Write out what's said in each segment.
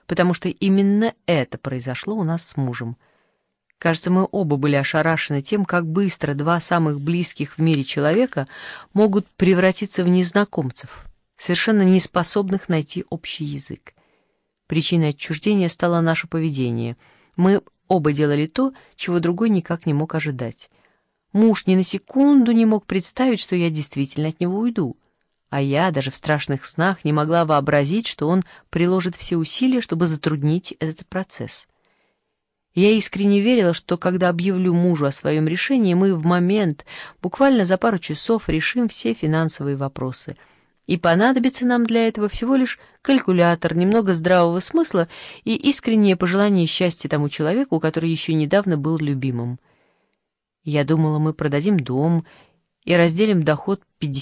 потому что именно это произошло у нас с мужем. Кажется, мы оба были ошарашены тем, как быстро два самых близких в мире человека могут превратиться в незнакомцев, совершенно неспособных найти общий язык. Причиной отчуждения стало наше поведение. Мы оба делали то, чего другой никак не мог ожидать. Муж ни на секунду не мог представить, что я действительно от него уйду, а я даже в страшных снах не могла вообразить, что он приложит все усилия, чтобы затруднить этот процесс. Я искренне верила, что когда объявлю мужу о своем решении, мы в момент, буквально за пару часов, решим все финансовые вопросы. И понадобится нам для этого всего лишь калькулятор, немного здравого смысла и искреннее пожелание счастья тому человеку, который еще недавно был любимым. Я думала, мы продадим дом и разделим доход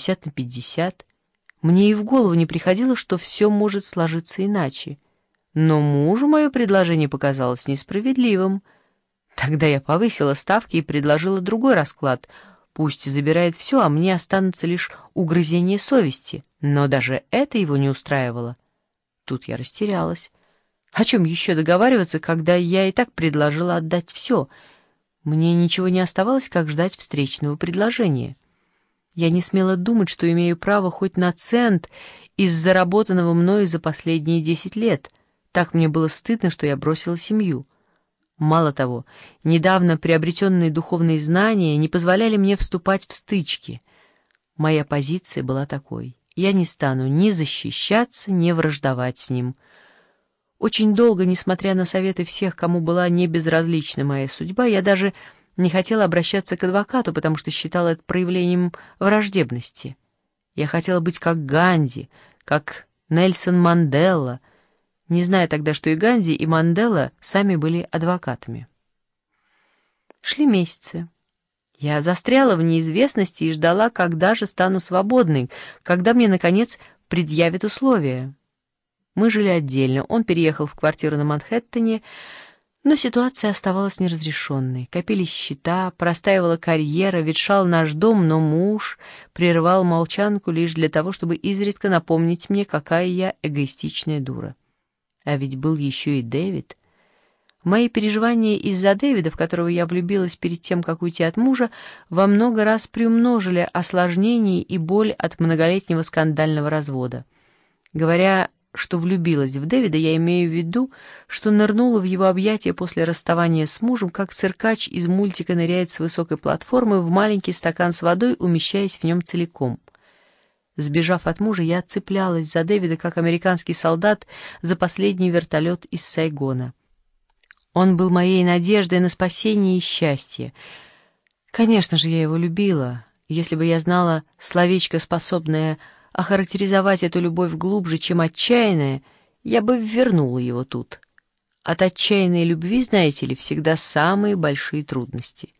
50/50. Мне и в голову не приходило, что все может сложиться иначе. Но мужу мое предложение показалось несправедливым. Тогда я повысила ставки и предложила другой расклад. Пусть забирает все, а мне останутся лишь угрызения совести. Но даже это его не устраивало. Тут я растерялась. О чем еще договариваться, когда я и так предложила отдать все? Мне ничего не оставалось, как ждать встречного предложения. Я не смела думать, что имею право хоть на цент из заработанного мною за последние 10 лет. Так мне было стыдно, что я бросила семью. Мало того, недавно приобретенные духовные знания не позволяли мне вступать в стычки. Моя позиция была такой: я не стану ни защищаться, ни враждовать с ним. Очень долго, несмотря на советы всех, кому была не безразлична моя судьба, я даже не хотела обращаться к адвокату, потому что считала это проявлением враждебности. Я хотела быть как Ганди, как Нельсон Мандела, не зная тогда, что и Ганди, и Мандела сами были адвокатами. Шли месяцы. Я застряла в неизвестности и ждала, когда же стану свободной, когда мне, наконец, предъявят условия. Мы жили отдельно, он переехал в квартиру на Манхэттене, но ситуация оставалась неразрешенной. Копились счета, простаивала карьера, ветшал наш дом, но муж прерывал молчанку лишь для того, чтобы изредка напомнить мне, какая я эгоистичная дура. А ведь был еще и Дэвид. Мои переживания из-за Дэвида, в которого я влюбилась перед тем, как уйти от мужа, во много раз приумножили осложнения и боль от многолетнего скандального развода. Говоря, что влюбилась в Дэвида, я имею в виду, что нырнула в его объятия после расставания с мужем, как циркач из мультика ныряет с высокой платформы в маленький стакан с водой, умещаясь в нем целиком. Сбежав от мужа, я цеплялась за Дэвида, как американский солдат за последний вертолет из Сайгона. Он был моей надеждой на спасение и счастье. Конечно же, я его любила. Если бы я знала словечко, способное охарактеризовать эту любовь глубже, чем отчаянная, я бы вернула его тут. От отчаянной любви, знаете ли, всегда самые большие трудности.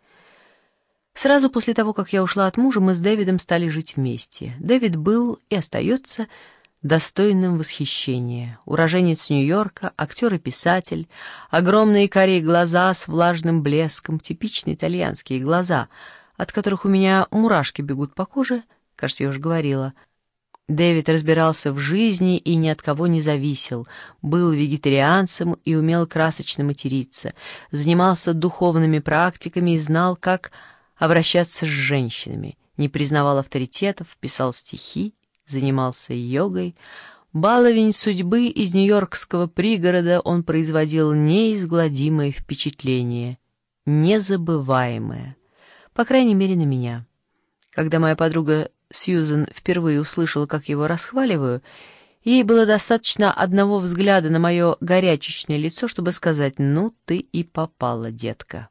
Сразу после того, как я ушла от мужа, мы с Дэвидом стали жить вместе. Дэвид был и остается достойным восхищения. Уроженец Нью-Йорка, актер и писатель, огромные карие глаза с влажным блеском, типичные итальянские глаза, от которых у меня мурашки бегут по коже, кажется, я уже говорила. Дэвид разбирался в жизни и ни от кого не зависел, был вегетарианцем и умел красочно материться, занимался духовными практиками и знал, как обращаться с женщинами, не признавал авторитетов, писал стихи, занимался йогой. Баловень судьбы из нью-йоркского пригорода, он производил неизгладимое впечатление, незабываемое, по крайней мере, на меня. Когда моя подруга Сьюзен впервые услышала, как его расхваливаю, ей было достаточно одного взгляда на мое горячечное лицо, чтобы сказать: «Ну, ты и попала, детка».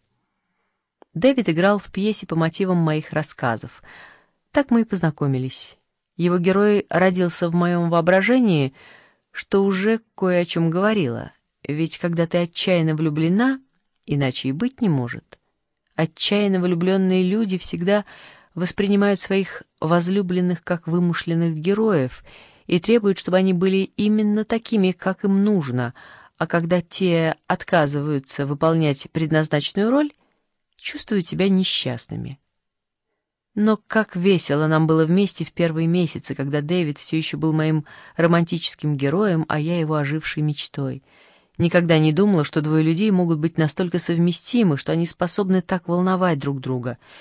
Дэвид играл в пьесе по мотивам моих рассказов. Так мы и познакомились. Его герой родился в моем воображении, что уже кое о чем говорила. Ведь когда ты отчаянно влюблена, иначе и быть не может. Отчаянно влюбленные люди всегда воспринимают своих возлюбленных как вымышленных героев и требуют, чтобы они были именно такими, как им нужно, а когда те отказываются выполнять предназначенную роль, чувствуют себя несчастными. Но как весело нам было вместе в первые месяцы, когда Дэвид все еще был моим романтическим героем, а я его ожившей мечтой. Никогда не думала, что двое людей могут быть настолько совместимы, что они способны так волновать друг друга.